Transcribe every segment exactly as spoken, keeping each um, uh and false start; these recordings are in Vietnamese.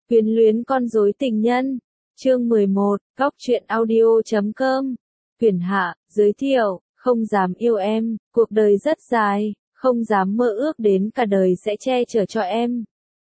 Quyến luyến con rối tình nhân. Chương mười một, Góc truyện audio.com. Huyền Hạ, giới thiệu, không dám yêu em, cuộc đời rất dài, không dám mơ ước đến cả đời sẽ che chở cho em.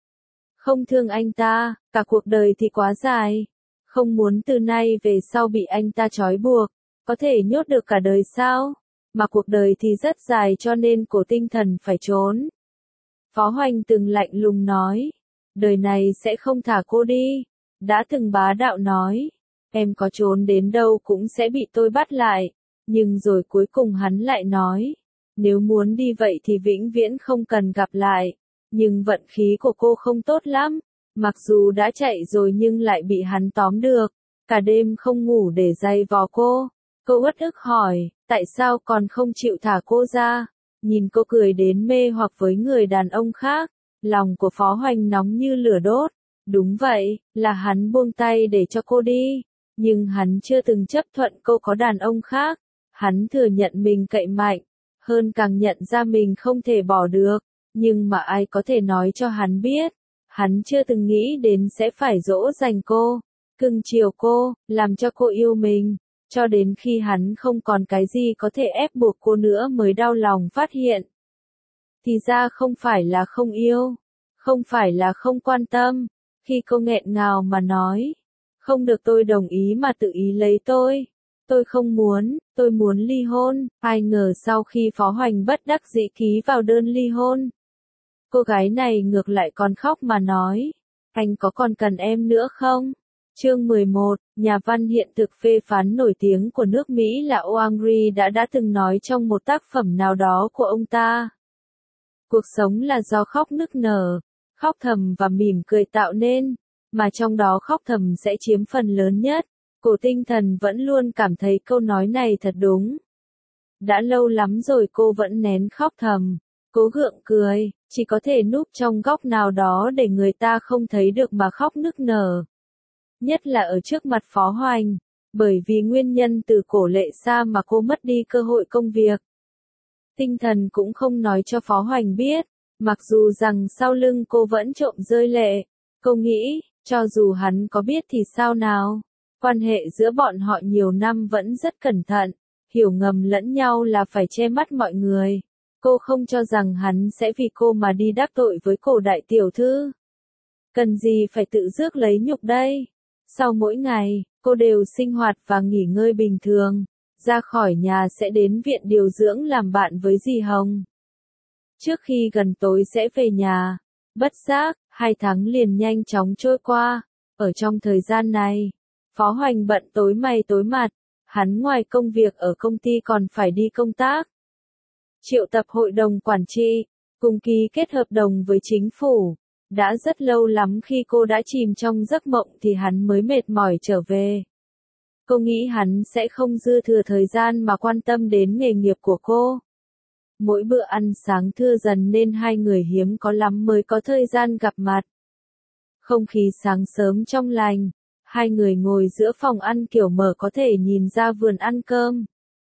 Không thương anh ta, cả cuộc đời thì quá dài. Không muốn từ nay về sau bị anh ta trói buộc, có thể nhốt được cả đời sao? Mà cuộc đời thì rất dài cho nên cổ tinh thần phải trốn. Phó Hoành từng lạnh lùng nói, đời này sẽ không thả cô đi. Đã từng bá đạo nói, em có trốn đến đâu cũng sẽ bị tôi bắt lại. Nhưng rồi cuối cùng hắn lại nói, nếu muốn đi vậy thì vĩnh viễn không cần gặp lại. Nhưng vận khí của cô không tốt lắm, mặc dù đã chạy rồi nhưng lại bị hắn tóm được. Cả đêm không ngủ để giày vò cô. Cô uất ức hỏi, tại sao còn không chịu thả cô ra? Nhìn cô cười đến mê hoặc với người đàn ông khác, lòng của Phó Hoành nóng như lửa đốt. Đúng vậy, là hắn buông tay để cho cô đi. Nhưng hắn chưa từng chấp thuận cô có đàn ông khác. Hắn thừa nhận mình cậy mạnh, hơn càng nhận ra mình không thể bỏ được. Nhưng mà ai có thể nói cho hắn biết, hắn chưa từng nghĩ đến sẽ phải dỗ dành cô, cưng chiều cô, làm cho cô yêu mình. Cho đến khi hắn không còn cái gì có thể ép buộc cô nữa mới đau lòng phát hiện. Thì ra không phải là không yêu, không phải là không quan tâm. Khi cô nghẹn ngào mà nói, không được tôi đồng ý mà tự ý lấy tôi. Tôi không muốn, tôi muốn ly hôn. Ai ngờ sau khi Phó Hoành bất đắc dĩ ký vào đơn ly hôn, cô gái này ngược lại còn khóc mà nói, anh có còn cần em nữa không? Chương mười một, nhà văn hiện thực phê phán nổi tiếng của nước Mỹ là Oang Ri đã đã từng nói trong một tác phẩm nào đó của ông ta. Cuộc sống là do khóc nức nở, khóc thầm và mỉm cười tạo nên, mà trong đó khóc thầm sẽ chiếm phần lớn nhất. Cổ tinh thần vẫn luôn cảm thấy câu nói này thật đúng. Đã lâu lắm rồi cô vẫn nén khóc thầm, cố gượng cười, chỉ có thể núp trong góc nào đó để người ta không thấy được mà khóc nức nở. Nhất là ở trước mặt Phó Hoành, bởi vì nguyên nhân từ cổ lệ xa mà cô mất đi cơ hội công việc. Tinh thần cũng không nói cho Phó Hoành biết, mặc dù rằng sau lưng cô vẫn trộm rơi lệ. Cô nghĩ, cho dù hắn có biết thì sao nào? Quan hệ giữa bọn họ nhiều năm vẫn rất cẩn thận, hiểu ngầm lẫn nhau là phải che mắt mọi người. Cô không cho rằng hắn sẽ vì cô mà đi đắc tội với cổ đại tiểu thư. Cần gì phải tự rước lấy nhục đây? Sau mỗi ngày, cô đều sinh hoạt và nghỉ ngơi bình thường. Ra khỏi nhà sẽ đến viện điều dưỡng làm bạn với dì Hồng. Trước khi gần tối sẽ về nhà. Bất giác, hai tháng liền nhanh chóng trôi qua. Ở trong thời gian này, Phó Hoành bận tối mày tối mặt. Hắn ngoài công việc ở công ty còn phải đi công tác, triệu tập hội đồng quản trị, cùng ký kết hợp đồng với chính phủ. Đã rất lâu lắm khi cô đã chìm trong giấc mộng thì hắn mới mệt mỏi trở về. Cô nghĩ hắn sẽ không dư thừa thời gian mà quan tâm đến nghề nghiệp của cô. Mỗi bữa ăn sáng thưa dần nên hai người hiếm có lắm mới có thời gian gặp mặt. Không khí sáng sớm trong lành, hai người ngồi giữa phòng ăn kiểu mở có thể nhìn ra vườn ăn cơm.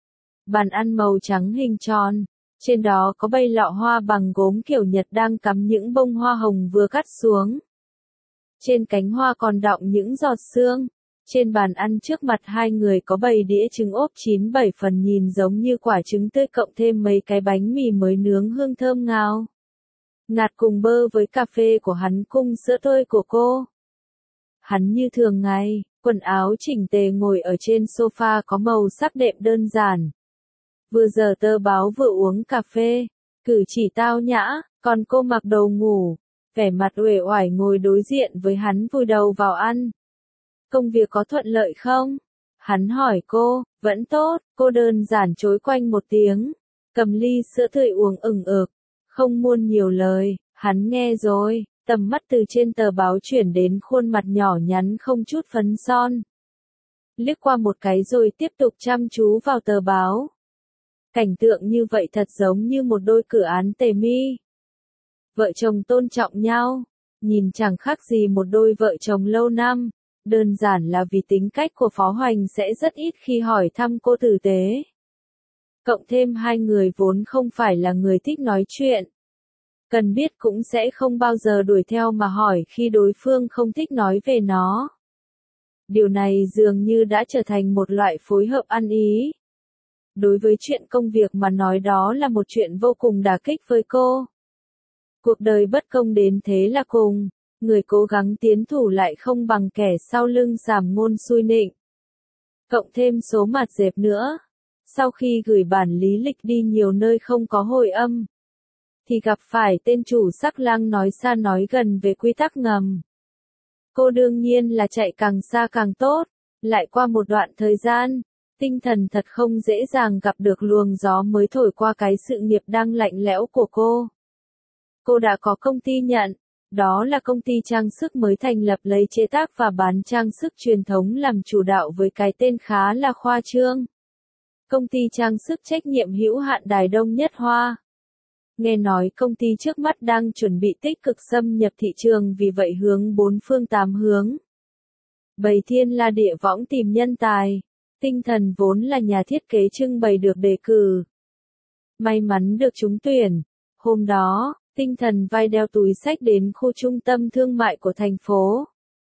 Bàn ăn màu trắng hình tròn, trên đó có bầy lọ hoa bằng gốm kiểu Nhật đang cắm những bông hoa hồng vừa cắt xuống. Trên cánh hoa còn đọng những giọt sương. Trên bàn ăn trước mặt hai người có bầy đĩa trứng ốp chín bảy phần nhìn giống như quả trứng tươi cộng thêm mấy cái bánh mì mới nướng hương thơm ngào ngạt cùng bơ với cà phê của hắn cùng sữa tươi của cô. Hắn như thường ngày, quần áo chỉnh tề ngồi ở trên sofa có màu sắc đệm đơn giản. Vừa giờ tờ báo vừa uống cà phê, cử chỉ tao nhã, còn cô mặc đồ ngủ, vẻ mặt uể oải ngồi đối diện với hắn vùi đầu vào ăn. Công việc có thuận lợi không? Hắn hỏi cô, vẫn tốt, cô đơn giản chối quanh một tiếng, cầm ly sữa tươi uống ừng ực, không muôn nhiều lời. Hắn nghe rồi, tầm mắt từ trên tờ báo chuyển đến khuôn mặt nhỏ nhắn không chút phấn son. Liếc qua một cái rồi tiếp tục chăm chú vào tờ báo. Cảnh tượng như vậy thật giống như một đôi cử án tề mi. Vợ chồng tôn trọng nhau, nhìn chẳng khác gì một đôi vợ chồng lâu năm. Đơn giản là vì tính cách của Phó Hoành sẽ rất ít khi hỏi thăm cô tử tế. Cộng thêm hai người vốn không phải là người thích nói chuyện. Cần biết cũng sẽ không bao giờ đuổi theo mà hỏi khi đối phương không thích nói về nó. Điều này dường như đã trở thành một loại phối hợp ăn ý. Đối với chuyện công việc mà nói đó là một chuyện vô cùng đả kích với cô. Cuộc đời bất công đến thế là cùng, người cố gắng tiến thủ lại không bằng kẻ sau lưng sàm ngôn xui nịnh. Cộng thêm số mặt dẹp nữa. Sau khi gửi bản lý lịch đi nhiều nơi không có hồi âm, thì gặp phải tên chủ sắc lang nói xa nói gần về quy tắc ngầm. Cô đương nhiên là chạy càng xa càng tốt, lại qua một đoạn thời gian, tinh thần thật không dễ dàng gặp được luồng gió mới thổi qua cái sự nghiệp đang lạnh lẽo của cô. Cô đã có công ty nhận, đó là công ty trang sức mới thành lập lấy chế tác và bán trang sức truyền thống làm chủ đạo với cái tên khá là khoa trương. Công ty trang sức trách nhiệm hữu hạn Đài Đông Nhất Hoa. Nghe nói công ty trước mắt đang chuẩn bị tích cực xâm nhập thị trường vì vậy hướng bốn phương tám hướng. Bày thiên la địa võng tìm nhân tài. Tinh thần vốn là nhà thiết kế trưng bày được đề cử. May mắn được trúng tuyển. Hôm đó, tinh thần vai đeo túi xách đến khu trung tâm thương mại của thành phố.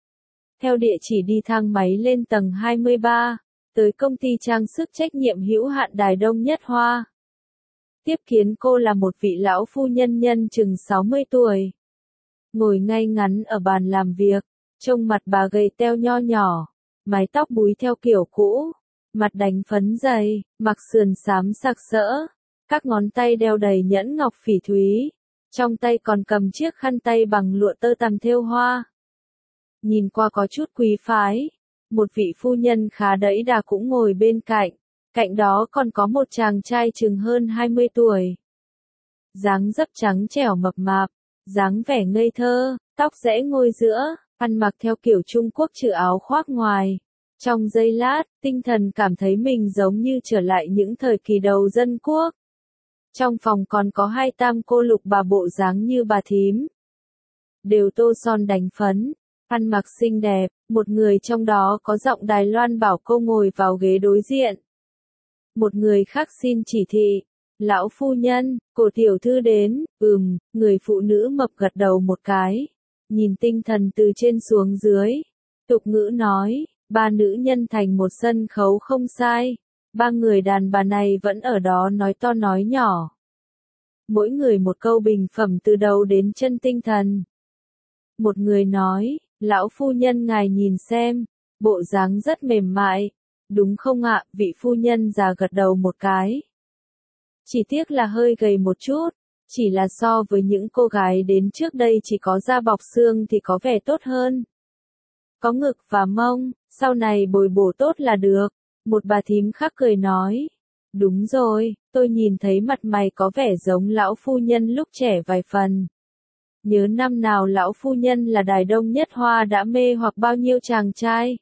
Theo địa chỉ đi thang máy lên tầng hai mươi ba, tới công ty trang sức trách nhiệm hữu hạn Đài Đông Nhất Hoa. Tiếp kiến cô là một vị lão phu nhân nhân chừng sáu mươi tuổi. Ngồi ngay ngắn ở bàn làm việc, trông mặt bà gầy teo nho nhỏ, mái tóc búi theo kiểu cũ, mặt đánh phấn dày, mặc sườn xám sặc sỡ, các ngón tay đeo đầy nhẫn ngọc phỉ thúy, trong tay còn cầm chiếc khăn tay bằng lụa tơ tằm thêu hoa. Nhìn qua có chút quý phái, một vị phu nhân khá đẫy đà cũng ngồi bên cạnh. Cạnh đó còn có một chàng trai chừng hơn hai mươi tuổi. Dáng dấp trắng trẻo mập mạp, dáng vẻ ngây thơ, tóc rẽ ngôi giữa, ăn mặc theo kiểu Trung Quốc chữ áo khoác ngoài. Trong giây lát, tinh thần cảm thấy mình giống như trở lại những thời kỳ đầu dân quốc. Trong phòng còn có hai tam cô lục bà bộ dáng như bà thím. Đều tô son đánh phấn, ăn mặc xinh đẹp, một người trong đó có giọng Đài Loan bảo cô ngồi vào ghế đối diện. Một người khác xin chỉ thị. Lão phu nhân, cổ tiểu thư đến, ừm, người phụ nữ mập gật đầu một cái. Nhìn tinh thần từ trên xuống dưới. Tục ngữ nói, ba nữ nhân thành một sân khấu không sai. Ba người đàn bà này vẫn ở đó nói to nói nhỏ. Mỗi người một câu bình phẩm từ đầu đến chân tinh thần. Một người nói, lão phu nhân ngài nhìn xem, bộ dáng rất mềm mại. Đúng không ạ, vị phu nhân già gật đầu một cái. Chỉ tiếc là hơi gầy một chút, chỉ là so với những cô gái đến trước đây chỉ có da bọc xương thì có vẻ tốt hơn. Có ngực và mông, sau này bồi bổ tốt là được. Một bà thím khác cười nói. Đúng rồi, tôi nhìn thấy mặt mày có vẻ giống lão phu nhân lúc trẻ vài phần. Nhớ năm nào lão phu nhân là Đài Đông Nhất Hoa đã mê hoặc bao nhiêu chàng trai.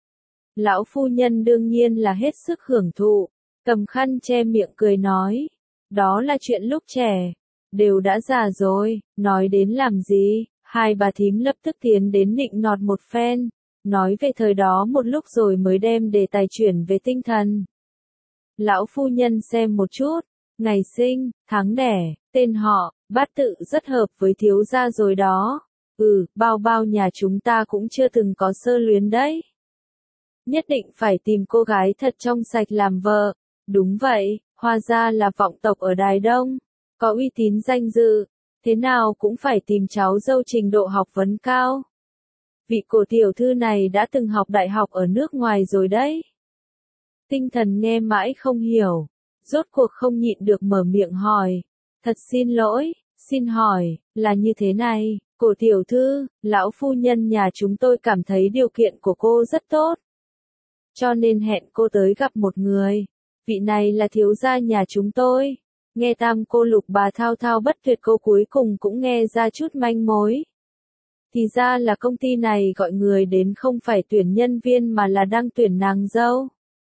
Lão phu nhân đương nhiên là hết sức hưởng thụ, cầm khăn che miệng cười nói. Đó là chuyện lúc trẻ, đều đã già rồi, nói đến làm gì, hai bà thím lập tức tiến đến nịnh nọt một phen, nói về thời đó một lúc rồi mới đem đề tài chuyển về tinh thần. Lão phu nhân xem một chút, ngày sinh, tháng đẻ, tên họ, bát tự rất hợp với thiếu gia rồi đó. Ừ, bao bao nhà chúng ta cũng chưa từng có sơ luyến đấy. Nhất định phải tìm cô gái thật trong sạch làm vợ. Đúng vậy, Hoa gia là vọng tộc ở Đài Đông, có uy tín danh dự, thế nào cũng phải tìm cháu dâu trình độ học vấn cao. Vị cổ tiểu thư này đã từng học đại học ở nước ngoài rồi đấy. Tinh thần nghe mãi không hiểu, rốt cuộc không nhịn được mở miệng hỏi. Thật xin lỗi, xin hỏi, là như thế này, cổ tiểu thư, lão phu nhân nhà chúng tôi cảm thấy điều kiện của cô rất tốt. Cho nên hẹn cô tới gặp một người. Vị này là thiếu gia nhà chúng tôi. Nghe tam cô lục bà thao thao bất tuyệt câu cuối cùng cũng nghe ra chút manh mối. Thì ra là công ty này gọi người đến không phải tuyển nhân viên mà là đang tuyển nàng dâu.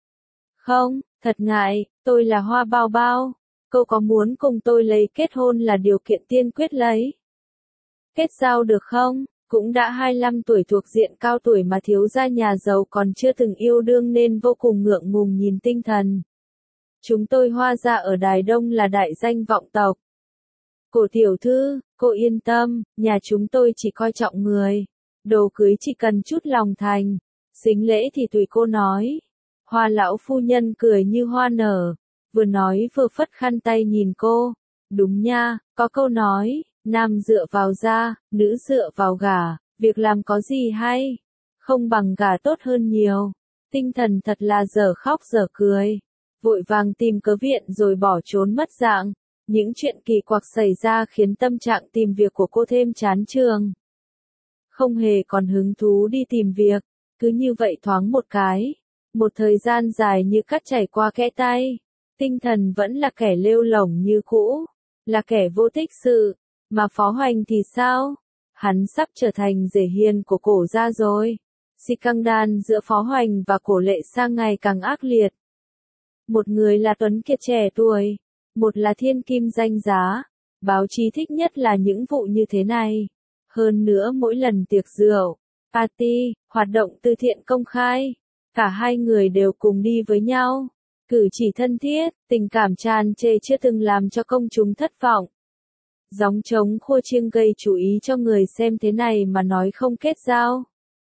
Không, thật ngại, tôi là Hoa Bao Bao. Cô có muốn cùng tôi lấy kết hôn là điều kiện tiên quyết lấy. Kết giao được không? Cũng đã hai mươi lăm tuổi thuộc diện cao tuổi mà thiếu gia nhà giàu còn chưa từng yêu đương nên vô cùng ngượng ngùng nhìn tinh thần. Chúng tôi Hoa gia ở Đài Đông là đại danh vọng tộc. Cổ tiểu thư, cô yên tâm, nhà chúng tôi chỉ coi trọng người. Đồ cưới chỉ cần chút lòng thành. Sính lễ thì tùy cô nói. Hoa lão phu nhân cười như hoa nở. Vừa nói vừa phất khăn tay nhìn cô. Đúng nha, có câu nói, nam dựa vào da, nữ dựa vào gả, việc làm có gì hay? Không bằng gả tốt hơn nhiều. Tinh thần thật là dở khóc dở cười. Vội vàng tìm cớ viện rồi bỏ trốn mất dạng. Những chuyện kỳ quặc xảy ra khiến tâm trạng tìm việc của cô thêm chán chường. Không hề còn hứng thú đi tìm việc, cứ như vậy thoáng một cái. Một thời gian dài như cắt chảy qua kẽ tay. Tinh thần vẫn là kẻ lêu lổng như cũ, là kẻ vô tích sự. Mà Phó Hoành thì sao? Hắn sắp trở thành rể hiền của Cổ gia rồi. Scandal giữa Phó Hoành và Cổ Lệ Sang ngày càng ác liệt. Một người là tuấn kiệt trẻ tuổi, một là thiên kim danh giá. Báo chí thích nhất là những vụ như thế này. Hơn nữa mỗi lần tiệc rượu, party, hoạt động từ thiện công khai, cả hai người đều cùng đi với nhau. Cử chỉ thân thiết, tình cảm tràn trề chưa từng làm cho công chúng thất vọng. Gióng trống khua chiêng gây chú ý cho người xem thế này mà nói không kết giao.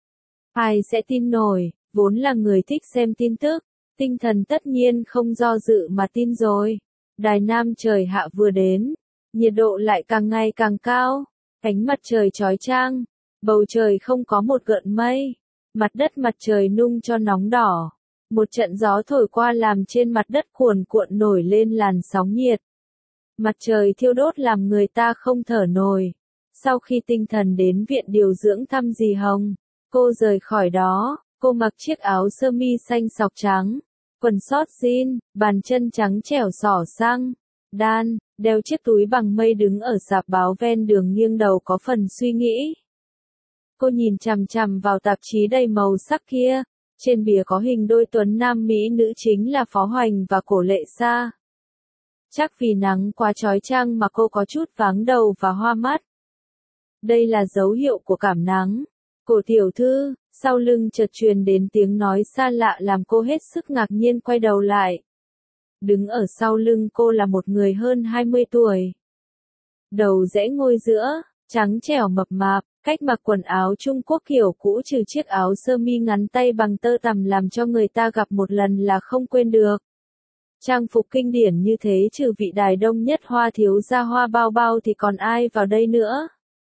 Ai sẽ tin nổi, vốn là người thích xem tin tức. Tinh thần tất nhiên không do dự mà tin rồi. Đài Nam trời hạ vừa đến, nhiệt độ lại càng ngày càng cao, ánh mặt trời chói chang, bầu trời không có một gợn mây, mặt đất mặt trời nung cho nóng đỏ. Một trận gió thổi qua làm trên mặt đất cuồn cuộn nổi lên làn sóng nhiệt. Mặt trời thiêu đốt làm người ta không thở nổi. Sau khi tinh thần đến viện điều dưỡng thăm dì Hồng, cô rời khỏi đó, cô mặc chiếc áo sơ mi xanh sọc trắng, quần sót jean, bàn chân trắng trẻo xỏ xăng, đan, đeo chiếc túi bằng mây đứng ở rạp báo ven đường nghiêng đầu có phần suy nghĩ. Cô nhìn chằm chằm vào tạp chí đầy màu sắc kia. Trên bìa có hình đôi tuấn nam mỹ nữ chính là Phó Hoành và Cổ Lệ Sa. Chắc vì nắng quá chói chang mà cô có chút váng đầu và hoa mắt. Đây là dấu hiệu của cảm nắng. Cổ tiểu thư, sau lưng chợt truyền đến tiếng nói xa lạ làm cô hết sức ngạc nhiên quay đầu lại. Đứng ở sau lưng cô là một người hơn hai mươi tuổi. Đầu rẽ ngôi giữa, trắng trẻo mập mạp. Cách mặc quần áo Trung Quốc kiểu cũ trừ chiếc áo sơ mi ngắn tay bằng tơ tằm làm cho người ta gặp một lần là không quên được. Trang phục kinh điển như thế trừ vị đài đông nhất Hoa thiếu gia Hoa Bao Bao thì còn ai vào đây nữa?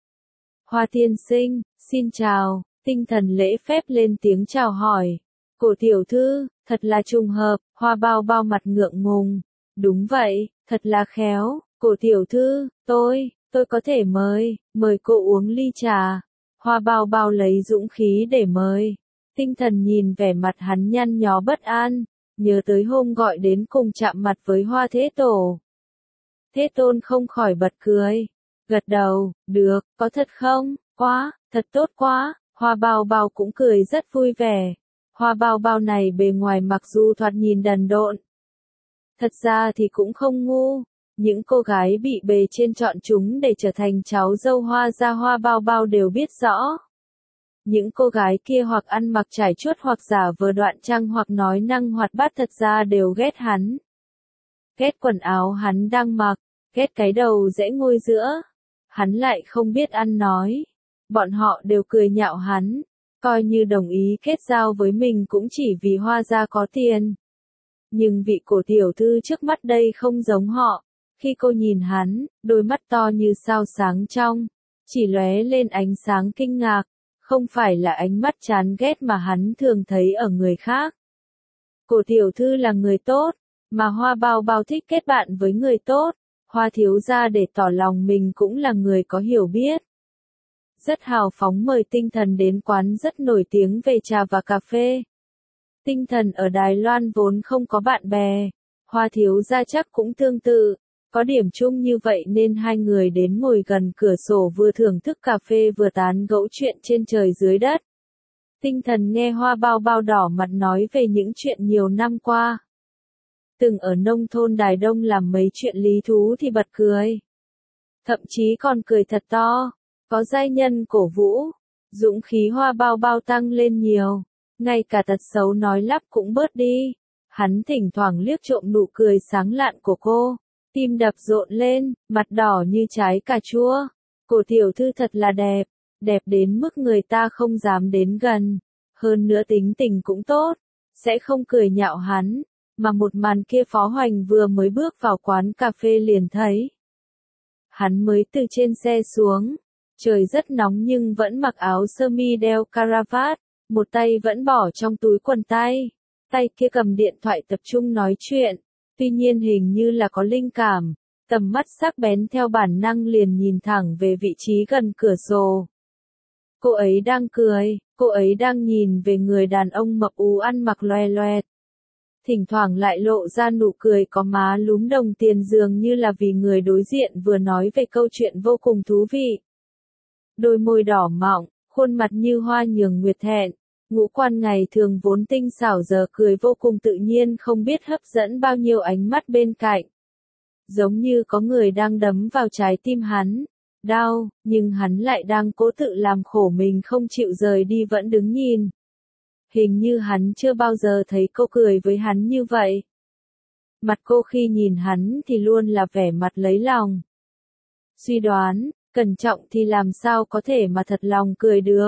Hoa tiên sinh, xin chào, tinh thần lễ phép lên tiếng chào hỏi. Cổ tiểu thư, thật là trùng hợp, Hoa Bao Bao mặt ngượng ngùng. Đúng vậy, thật là khéo, cổ tiểu thư, tôi... Tôi có thể mời, mời cô uống ly trà. Hoa Bao Bao lấy dũng khí để mời. Tinh thần nhìn vẻ mặt hắn nhăn nhó bất an, nhớ tới hôm gọi đến cùng chạm mặt với Hoa Thế Tổ. Thế Tôn không khỏi bật cười, gật đầu, được, có thật không? Quá, thật tốt quá. Hoa Bao Bao cũng cười rất vui vẻ. Hoa Bao Bao này bề ngoài mặc dù thoạt nhìn đần độn, thật ra thì cũng không ngu. Những cô gái bị bề trên chọn chúng để trở thành cháu dâu Hoa gia Hoa Bao Bao đều biết rõ. Những cô gái kia hoặc ăn mặc trải chuốt hoặc giả vờ đoạn trang hoặc nói năng hoạt bát thật ra đều ghét hắn. Ghét quần áo hắn đang mặc, ghét cái đầu rẽ ngôi giữa. Hắn lại không biết ăn nói. Bọn họ đều cười nhạo hắn, coi như đồng ý kết giao với mình cũng chỉ vì Hoa gia có tiền. Nhưng vị cổ tiểu thư trước mắt đây không giống họ. Khi cô nhìn hắn, đôi mắt to như sao sáng trong, chỉ lóe lên ánh sáng kinh ngạc, không phải là ánh mắt chán ghét mà hắn thường thấy ở người khác. Cổ tiểu thư là người tốt, mà Hoa Bao Bao thích kết bạn với người tốt, Hoa thiếu gia để tỏ lòng mình cũng là người có hiểu biết. Rất hào phóng mời tinh thần đến quán rất nổi tiếng về trà và cà phê. Tinh thần ở Đài Loan vốn không có bạn bè, Hoa thiếu gia chắc cũng tương tự. Có điểm chung như vậy nên hai người đến ngồi gần cửa sổ vừa thưởng thức cà phê vừa tán gẫu chuyện trên trời dưới đất. Tinh thần nghe Hoa Bao Bao đỏ mặt nói về những chuyện nhiều năm qua. Từng ở nông thôn Đài Đông làm mấy chuyện lý thú thì bật cười. Thậm chí còn cười thật to, có giai nhân cổ vũ, dũng khí Hoa Bao Bao tăng lên nhiều, ngay cả tật xấu nói lắp cũng bớt đi. Hắn thỉnh thoảng liếc trộm nụ cười sáng lạn của cô. Tim đập rộn lên, mặt đỏ như trái cà chua. Cổ tiểu thư thật là đẹp, đẹp đến mức người ta không dám đến gần. Hơn nữa tính tình cũng tốt, sẽ không cười nhạo hắn. Mà một màn kia Phó Hoành vừa mới bước vào quán cà phê liền thấy. Hắn mới từ trên xe xuống. Trời rất nóng nhưng vẫn mặc áo sơ mi đeo caravat, một tay vẫn bỏ trong túi quần tay, tay kia cầm điện thoại tập trung nói chuyện, tuy nhiên hình như là có linh cảm, tầm mắt sắc bén theo bản năng liền nhìn thẳng về vị trí gần cửa sổ. Cô ấy đang cười, cô ấy đang nhìn về người đàn ông mập ú ăn mặc loè loẹt. Thỉnh thoảng lại lộ ra nụ cười có má lúm đồng tiền dường như là vì người đối diện vừa nói về câu chuyện vô cùng thú vị. Đôi môi đỏ mọng, khuôn mặt như hoa nhường nguyệt thẹn, ngũ quan ngày thường vốn tinh xảo giờ cười vô cùng tự nhiên không biết hấp dẫn bao nhiêu ánh mắt bên cạnh. Giống như có người đang đấm vào trái tim hắn, đau, nhưng hắn lại đang cố tự làm khổ mình không chịu rời đi vẫn đứng nhìn. Hình như hắn chưa bao giờ thấy cô cười với hắn như vậy. Mặt cô khi nhìn hắn thì luôn là vẻ mặt lấy lòng. Suy đoán, cẩn trọng thì làm sao có thể mà thật lòng cười được.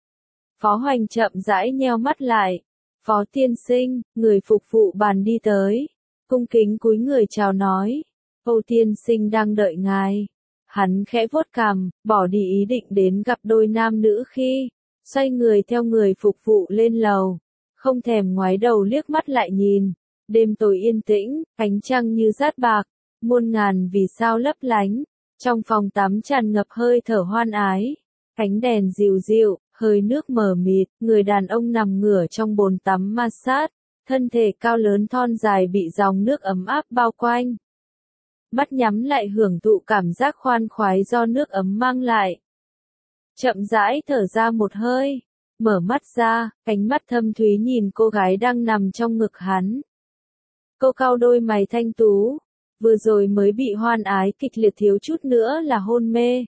Phó Hoành chậm rãi nheo mắt lại. Phó tiên sinh, người phục vụ bàn đi tới. Cung kính cúi người chào nói. Âu tiên sinh đang đợi ngài. Hắn khẽ vuốt cằm, bỏ đi ý định đến gặp đôi nam nữ khi, xoay người theo người phục vụ lên lầu. Không thèm ngoái đầu liếc mắt lại nhìn. Đêm tối yên tĩnh, ánh trăng như rát bạc, muôn ngàn vì sao lấp lánh. Trong phòng tắm tràn ngập hơi thở hoan ái, ánh đèn dịu dịu, hơi nước mờ mịt, người đàn ông nằm ngửa trong bồn tắm massage, thân thể cao lớn thon dài bị dòng nước ấm áp bao quanh. Mắt nhắm lại hưởng thụ cảm giác khoan khoái do nước ấm mang lại. Chậm rãi thở ra một hơi, mở mắt ra, ánh mắt thâm thúy nhìn cô gái đang nằm trong ngực hắn. Cô cau đôi mày thanh tú. Vừa rồi mới bị hoan ái kịch liệt thiếu chút nữa là hôn mê.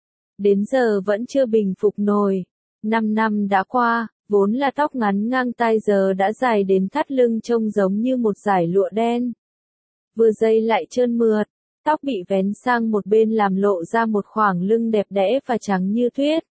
Đến giờ vẫn chưa bình phục nổi. Năm năm đã qua, vốn là tóc ngắn ngang tai giờ đã dài đến thắt lưng trông giống như một dải lụa đen. Vừa dây lại trơn mượt, tóc bị vén sang một bên làm lộ ra một khoảng lưng đẹp đẽ và trắng như tuyết.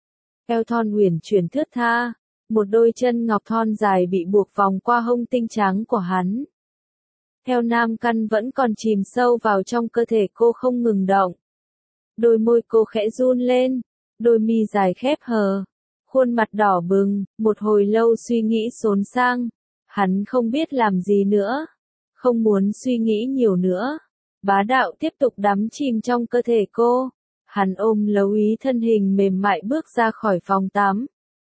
Eo thon uyển chuyển thướt tha, một đôi chân ngọc thon dài bị buộc vòng qua hông tinh trắng của hắn. Theo nam căn vẫn còn chìm sâu vào trong cơ thể cô không ngừng động. Đôi môi cô khẽ run lên, đôi mi dài khép hờ, khuôn mặt đỏ bừng, một hồi lâu suy nghĩ xốn sang. Hắn không biết làm gì nữa, không muốn suy nghĩ nhiều nữa. Bá đạo tiếp tục đắm chìm trong cơ thể cô. Hắn ôm lấy ý thân hình mềm mại bước ra khỏi phòng tắm.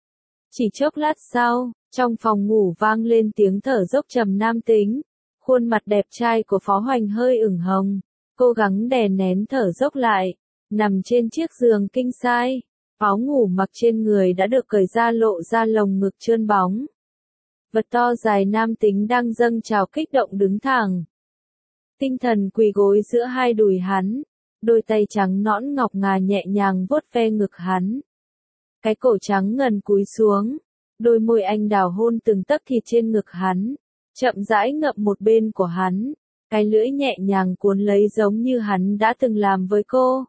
Chỉ chốc lát sau, trong phòng ngủ vang lên tiếng thở dốc trầm nam tính. Khuôn mặt đẹp trai của Phó Hoành hơi ửng hồng, cố gắng đè nén thở dốc lại, nằm trên chiếc giường king size, áo ngủ mặc trên người đã được cởi ra lộ ra lồng ngực trơn bóng. Vật to dài nam tính đang dâng trào kích động đứng thẳng. Tinh thần quỳ gối giữa hai đùi hắn, đôi tay trắng nõn ngọc ngà nhẹ nhàng vuốt ve ngực hắn. Cái cổ trắng ngần cúi xuống, đôi môi anh đào hôn từng tấc thịt trên ngực hắn. Chậm rãi ngậm một bên của hắn, cái lưỡi nhẹ nhàng cuốn lấy giống như hắn đã từng làm với cô.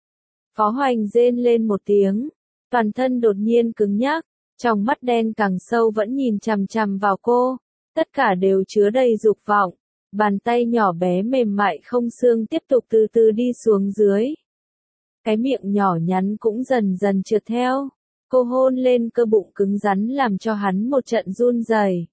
Phó Hoành rên lên một tiếng, toàn thân đột nhiên cứng nhắc, trong mắt đen càng sâu vẫn nhìn chằm chằm vào cô, tất cả đều chứa đầy dục vọng, bàn tay nhỏ bé mềm mại không xương tiếp tục từ từ đi xuống dưới. Cái miệng nhỏ nhắn cũng dần dần trượt theo, cô hôn lên cơ bụng cứng rắn làm cho hắn một trận run rẩy.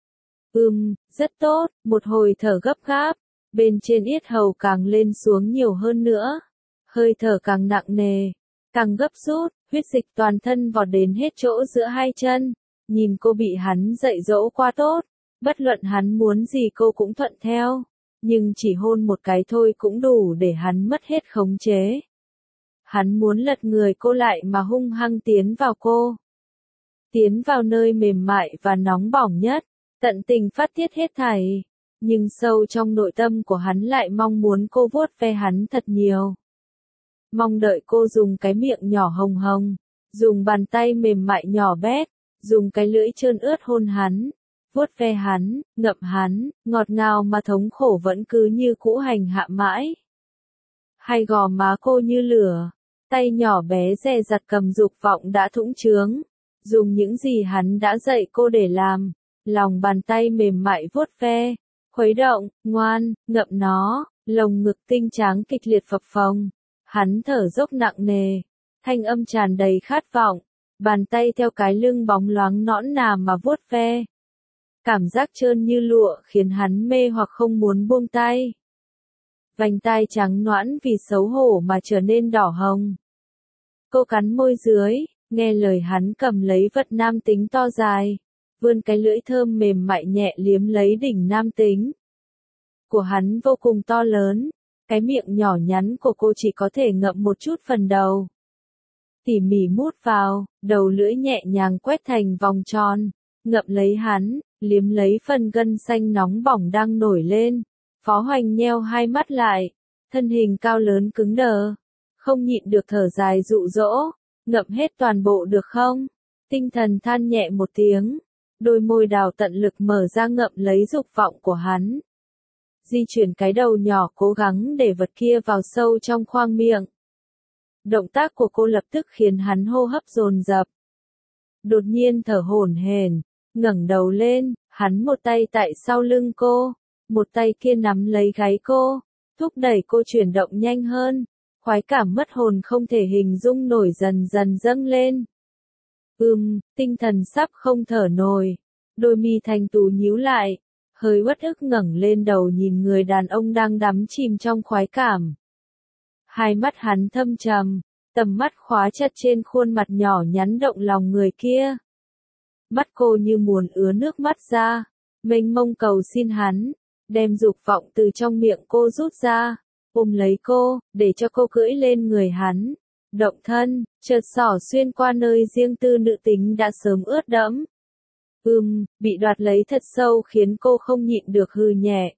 Ừm, rất tốt, một hồi thở gấp gáp, bên trên yết hầu càng lên xuống nhiều hơn nữa. Hơi thở càng nặng nề, càng gấp rút, huyết dịch toàn thân vọt đến hết chỗ giữa hai chân. Nhìn cô bị hắn dạy dỗ qua tốt, bất luận hắn muốn gì cô cũng thuận theo. Nhưng chỉ hôn một cái thôi cũng đủ để hắn mất hết khống chế. Hắn muốn lật người cô lại mà hung hăng tiến vào cô. Tiến vào nơi mềm mại và nóng bỏng nhất. Tận tình phát tiết hết thảy, nhưng sâu trong nội tâm của hắn lại mong muốn cô vuốt ve hắn thật nhiều. Mong đợi cô dùng cái miệng nhỏ hồng hồng, dùng bàn tay mềm mại nhỏ bé, dùng cái lưỡi trơn ướt hôn hắn. vuốt ve hắn, ngậm hắn, ngọt ngào mà thống khổ vẫn cứ như cũ hành hạ mãi. Hai gò má cô như lửa, tay nhỏ bé dè dặt cầm dục vọng đã thũng trướng, dùng những gì hắn đã dạy cô để làm, lòng bàn tay mềm mại vuốt ve, khuấy động, ngoan, ngậm nó, lồng ngực tinh tráng kịch liệt phập phồng, hắn thở dốc nặng nề, thanh âm tràn đầy khát vọng, bàn tay theo cái lưng bóng loáng nõn nà mà vuốt ve. Cảm giác trơn như lụa khiến hắn mê hoặc không muốn buông tay. Vành tai trắng nõn vì xấu hổ mà trở nên đỏ hồng. Cô cắn môi dưới, nghe lời hắn cầm lấy vật nam tính to dài, vươn cái lưỡi thơm mềm mại nhẹ liếm lấy đỉnh nam tính. Của hắn vô cùng to lớn, cái miệng nhỏ nhắn của cô chỉ có thể ngậm một chút phần đầu. Tỉ mỉ mút vào, đầu lưỡi nhẹ nhàng quét thành vòng tròn, ngậm lấy hắn, liếm lấy phần gân xanh nóng bỏng đang nổi lên. Phó Hoành nheo hai mắt lại, thân hình cao lớn cứng đờ, không nhịn được thở dài dụ dỗ, ngậm hết toàn bộ được không? Tinh thần than nhẹ một tiếng, đôi môi đào tận lực mở ra ngậm lấy dục vọng của hắn. Di chuyển cái đầu nhỏ cố gắng để vật kia vào sâu trong khoang miệng. Động tác của cô lập tức khiến hắn hô hấp dồn dập. Đột nhiên thở hổn hển, ngẩng đầu lên, hắn một tay tại sau lưng cô, một tay kia nắm lấy gáy cô, thúc đẩy cô chuyển động nhanh hơn, khoái cảm mất hồn không thể hình dung nổi dần dần dâng lên. Ừm, tinh thần sắp không thở nổi, đôi mi thanh tú nhíu lại, hơi uất ức ngẩng lên đầu nhìn người đàn ông đang đắm chìm trong khoái cảm. Hai mắt hắn thâm trầm, tầm mắt khóa chặt trên khuôn mặt nhỏ nhắn động lòng người kia. Mắt cô như muốn ứa nước mắt ra, mênh mông cầu xin hắn, đem dục vọng từ trong miệng cô rút ra, ôm lấy cô, để cho cô cưỡi lên người hắn. Động thân, chợt xỏ xuyên qua nơi riêng tư nữ tính đã sớm ướt đẫm. Ừm, bị đoạt lấy thật sâu khiến cô không nhịn được hừ nhẹ.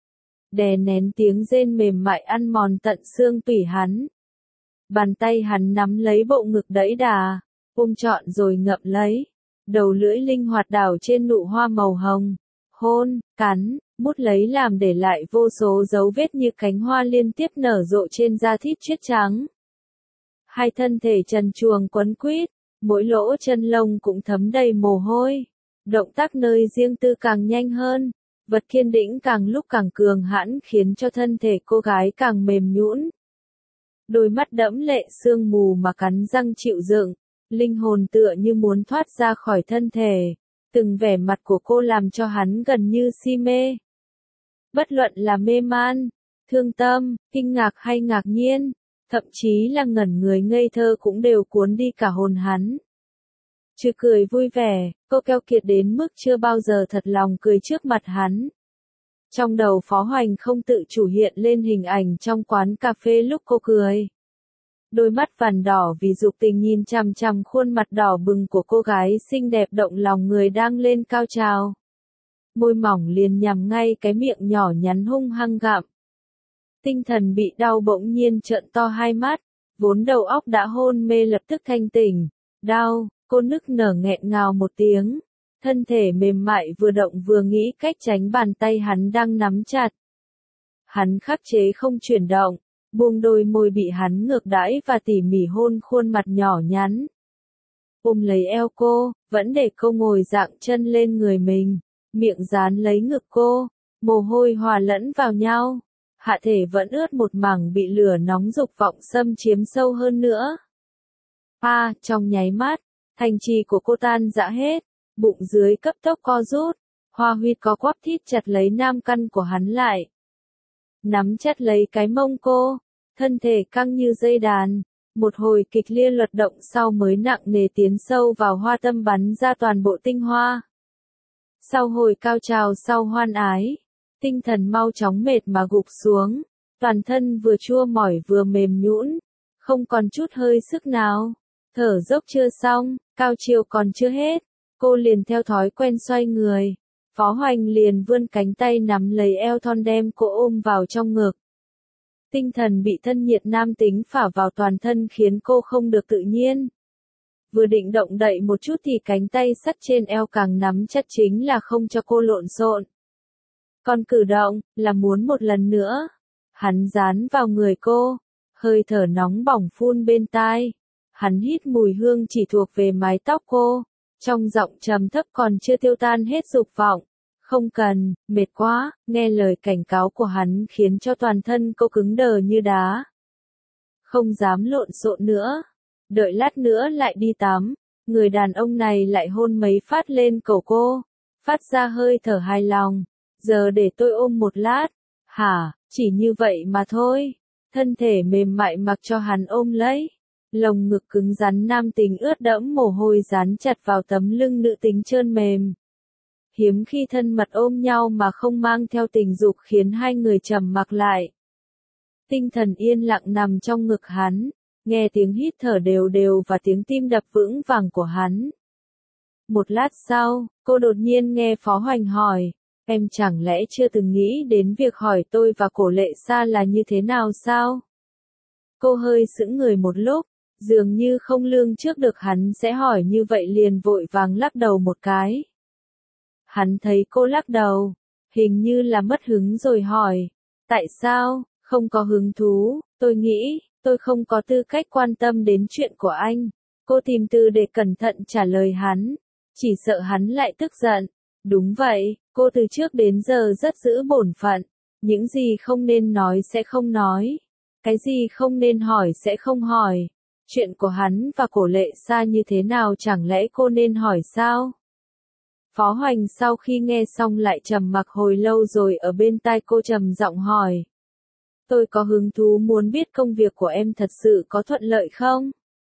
Đè nén tiếng rên mềm mại ăn mòn tận xương tủy hắn. Bàn tay hắn nắm lấy bộ ngực đẫy đà, ôm trọn rồi ngậm lấy. Đầu lưỡi linh hoạt đảo trên nụ hoa màu hồng. Hôn, cắn, mút lấy làm để lại vô số dấu vết như cánh hoa liên tiếp nở rộ trên da thịt tuyết trắng. Hai thân thể trần truồng quấn quýt, mỗi lỗ chân lông cũng thấm đầy mồ hôi. Động tác nơi riêng tư càng nhanh hơn, vật kiên đĩnh càng lúc càng cường hãn khiến cho thân thể cô gái càng mềm nhũn. Đôi mắt đẫm lệ sương mù mà cắn răng chịu đựng, linh hồn tựa như muốn thoát ra khỏi thân thể. Từng vẻ mặt của cô làm cho hắn gần như si mê. Bất luận là mê man, thương tâm, kinh ngạc hay ngạc nhiên, thậm chí là ngẩn người ngây thơ cũng đều cuốn đi cả hồn hắn. Chứ cười vui vẻ, cô keo kiệt đến mức chưa bao giờ thật lòng cười trước mặt hắn. Trong đầu Phó Hoành không tự chủ hiện lên hình ảnh trong quán cà phê lúc cô cười. Đôi mắt vằn đỏ vì dục tình nhìn chằm chằm khuôn mặt đỏ bừng của cô gái xinh đẹp động lòng người đang lên cao trào. Môi mỏng liền nhằm ngay cái miệng nhỏ nhắn hung hăng gặm. Tinh thần bị đau bỗng nhiên trợn to hai mắt, vốn đầu óc đã hôn mê lập tức thanh tỉnh. Đau, cô nức nở nghẹn ngào một tiếng. Thân thể mềm mại vừa động vừa nghĩ cách tránh bàn tay hắn đang nắm chặt. Hắn khắc chế không chuyển động, buông đôi môi bị hắn ngược đãi và tỉ mỉ hôn khuôn mặt nhỏ nhắn. Ôm lấy eo cô, vẫn để cô ngồi dạng chân lên người mình, miệng dán lấy ngực cô, mồ hôi hòa lẫn vào nhau. Hạ thể vẫn ướt một mảng bị lửa nóng dục vọng xâm chiếm sâu hơn nữa. À, trong nháy mắt, thành trì của cô tan rã hết, bụng dưới cấp tốc co rút, Hoa Huyết có quắp thít chặt lấy nam căn của hắn lại. Nắm chặt lấy cái mông cô, thân thể căng như dây đàn, một hồi kịch liệt luật động sau mới nặng nề tiến sâu vào hoa tâm bắn ra toàn bộ tinh hoa. Sau hồi cao trào sau hoan ái, tinh thần mau chóng mệt mà gục xuống, toàn thân vừa chua mỏi vừa mềm nhũn, không còn chút hơi sức nào. Thở dốc chưa xong, cao chiều còn chưa hết, cô liền theo thói quen xoay người. Phó Hoành liền vươn cánh tay nắm lấy eo thon đem cô ôm vào trong ngực. Tinh thần bị thân nhiệt nam tính phả vào toàn thân khiến cô không được tự nhiên. vừa định động đậy một chút thì cánh tay sắt trên eo càng nắm chặt, chính là không cho cô lộn xộn. Còn cử động, là muốn một lần nữa. Hắn dán vào người cô, hơi thở nóng bỏng phun bên tai. Hắn hít mùi hương chỉ thuộc về mái tóc cô, trong giọng trầm thấp còn chưa tiêu tan hết dục vọng. Không cần, mệt quá, nghe lời cảnh cáo của hắn khiến cho toàn thân cô cứng đờ như đá. Không dám lộn xộn nữa. Đợi lát nữa lại đi tắm, người đàn ông này lại hôn mấy phát lên cổ cô, phát ra hơi thở hài lòng. Giờ để tôi ôm một lát. Hả, chỉ như vậy mà thôi. Thân thể mềm mại mặc cho hắn ôm lấy. Lồng ngực cứng rắn nam tính ướt đẫm mồ hôi dán chặt vào tấm lưng nữ tính trơn mềm. Hiếm khi thân mật ôm nhau mà không mang theo tình dục khiến hai người trầm mặc lại. Tinh thần yên lặng nằm trong ngực hắn, nghe tiếng hít thở đều đều và tiếng tim đập vững vàng của hắn. Một lát sau, cô đột nhiên nghe Phó Hoành hỏi, em chẳng lẽ chưa từng nghĩ đến việc hỏi tôi và Cổ Lệ Sa là như thế nào sao? Cô hơi sững người một lúc, dường như không lường trước được hắn sẽ hỏi như vậy liền vội vàng lắc đầu một cái. Hắn thấy cô lắc đầu, hình như là mất hứng rồi hỏi, tại sao, không có hứng thú, tôi nghĩ, tôi không có tư cách quan tâm đến chuyện của anh. Cô tìm từ để cẩn thận trả lời hắn, chỉ sợ hắn lại tức giận. Đúng vậy, cô từ trước đến giờ rất giữ bổn phận, những gì không nên nói sẽ không nói, cái gì không nên hỏi sẽ không hỏi. Chuyện của hắn và Cổ Lệ Sa như thế nào chẳng lẽ cô nên hỏi sao? Phó Hoành sau khi nghe xong lại trầm mặc hồi lâu rồi ở bên tai cô trầm giọng hỏi. Tôi có hứng thú muốn biết công việc của em thật sự có thuận lợi không?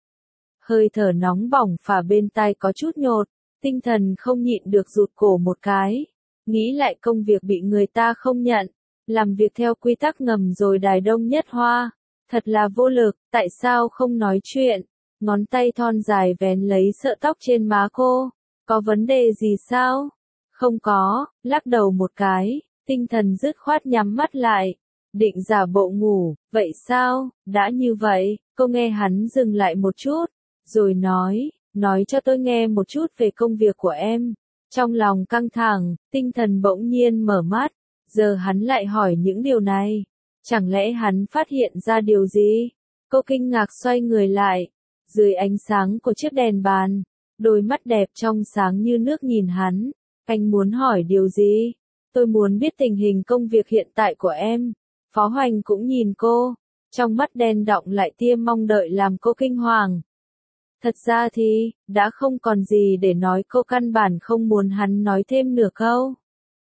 Hơi thở nóng bỏng phả bên tai có chút nhột, tinh thần không nhịn được rụt cổ một cái. Nghĩ lại công việc bị người ta không nhận, làm việc theo quy tắc ngầm rồi đài đông nhất hoa. Thật là vô lực, tại sao không nói chuyện? Ngón tay thon dài vén lấy sợi tóc trên má cô. Có vấn đề gì sao? Không có, lắc đầu một cái, tinh thần dứt khoát nhắm mắt lại. Định giả bộ ngủ, vậy sao? Đã như vậy, cô nghe hắn dừng lại một chút, rồi nói, nói cho tôi nghe một chút về công việc của em. Trong lòng căng thẳng, tinh thần bỗng nhiên mở mắt, giờ hắn lại hỏi những điều này. Chẳng lẽ hắn phát hiện ra điều gì? Cô kinh ngạc xoay người lại, dưới ánh sáng của chiếc đèn bàn, đôi mắt đẹp trong sáng như nước nhìn hắn. Anh muốn hỏi điều gì? Tôi muốn biết tình hình công việc hiện tại của em. Phó Hoành cũng nhìn cô, trong mắt đen đọng lại tia mong đợi làm cô kinh hoàng. Thật ra thì, đã không còn gì để nói, cô căn bản không muốn hắn nói thêm nửa câu.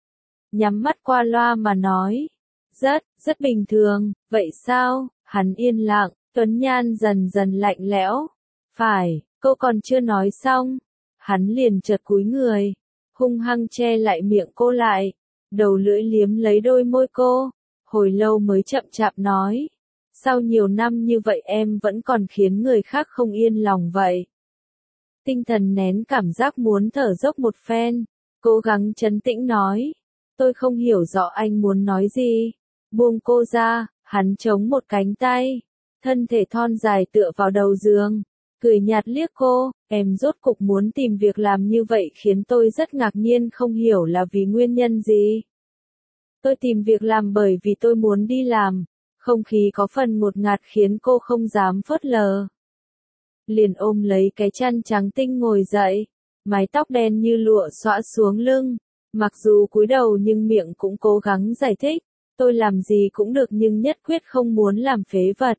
Nhắm mắt qua loa mà nói, rất, rất bình thường, vậy sao? Hắn yên lặng, tuấn nhan dần dần lạnh lẽo. Phải, cô còn chưa nói xong. Hắn liền chợt cúi người, hung hăng che lại miệng cô lại, đầu lưỡi liếm lấy đôi môi cô. Hồi lâu mới chậm chạp nói, sau nhiều năm như vậy em vẫn còn khiến người khác không yên lòng vậy. Tinh thần nén cảm giác muốn thở dốc một phen, cố gắng trấn tĩnh nói, tôi không hiểu rõ anh muốn nói gì. Buông cô ra, hắn chống một cánh tay, thân thể thon dài tựa vào đầu giường, cười nhạt liếc cô, em rốt cục muốn tìm việc làm như vậy khiến tôi rất ngạc nhiên, không hiểu là vì nguyên nhân gì. Tôi tìm việc làm bởi vì tôi muốn đi làm. Không khí có phần ngột ngạt khiến cô không dám phớt lờ. Liền ôm lấy cái chăn trắng tinh ngồi dậy, mái tóc đen như lụa xõa xuống lưng. Mặc dù cúi đầu nhưng miệng cũng cố gắng giải thích. Tôi làm gì cũng được nhưng nhất quyết không muốn làm phế vật.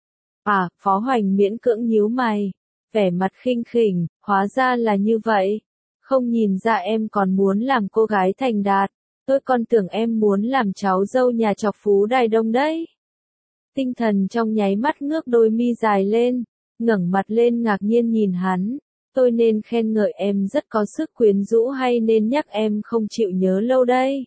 À, Phó Hoành miễn cưỡng nhíu mày, vẻ mặt khinh khỉnh, hóa ra là như vậy. Không nhìn ra em còn muốn làm cô gái thành đạt. Tôi còn tưởng em muốn làm cháu dâu nhà trọc phú đài đông đấy. Tinh thần trong nháy mắt ngước đôi mi dài lên, ngẩng mặt lên ngạc nhiên nhìn hắn. Tôi nên khen ngợi em rất có sức quyến rũ hay nên nhắc em không chịu nhớ lâu đây?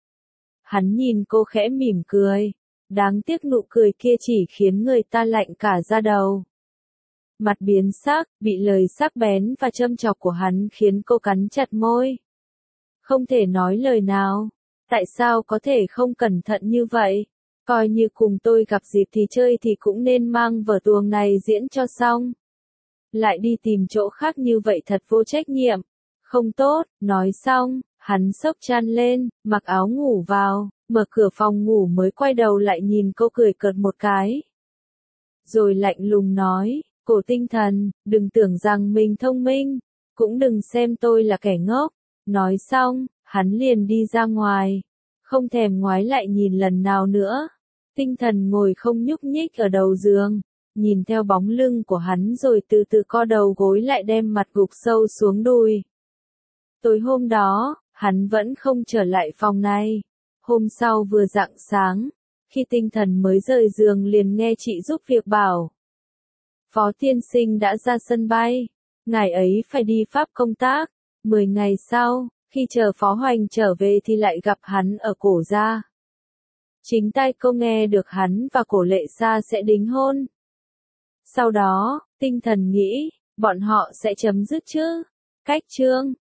Hắn nhìn cô khẽ mỉm cười. Đáng tiếc nụ cười kia chỉ khiến người ta lạnh cả da đầu. Mặt biến sắc, bị lời sắc bén và châm chọc của hắn khiến cô cắn chặt môi. Không thể nói lời nào. Tại sao có thể không cẩn thận như vậy? Coi như cùng tôi gặp dịp thì chơi thì cũng nên mang vở tuồng này diễn cho xong. lại đi tìm chỗ khác như vậy thật vô trách nhiệm. Không tốt, nói xong, hắn xốc chăn lên, mặc áo ngủ vào, mở cửa phòng ngủ mới quay đầu lại nhìn cô cười cợt một cái. Rồi lạnh lùng nói, Cổ Tinh Thần, đừng tưởng rằng mình thông minh, cũng đừng xem tôi là kẻ ngốc. Nói xong, hắn liền đi ra ngoài, không thèm ngoái lại nhìn lần nào nữa. Tinh Thần ngồi không nhúc nhích ở đầu giường, nhìn theo bóng lưng của hắn rồi từ từ co đầu gối lại đem mặt gục sâu xuống đùi. Tối hôm đó, hắn vẫn không trở lại phòng này. Hôm sau vừa rạng sáng, khi Tinh Thần mới rời giường liền nghe chị giúp việc bảo. Phó tiên sinh đã ra sân bay, ngài ấy phải đi Pháp công tác. Mười ngày sau, khi chờ Phó Hoành trở về thì lại gặp hắn ở Cổ gia. Chính tai cô nghe được hắn và Cổ Lệ Sa sẽ đính hôn. Sau đó, Tinh Thần nghĩ, bọn họ sẽ chấm dứt chứ. Cách chương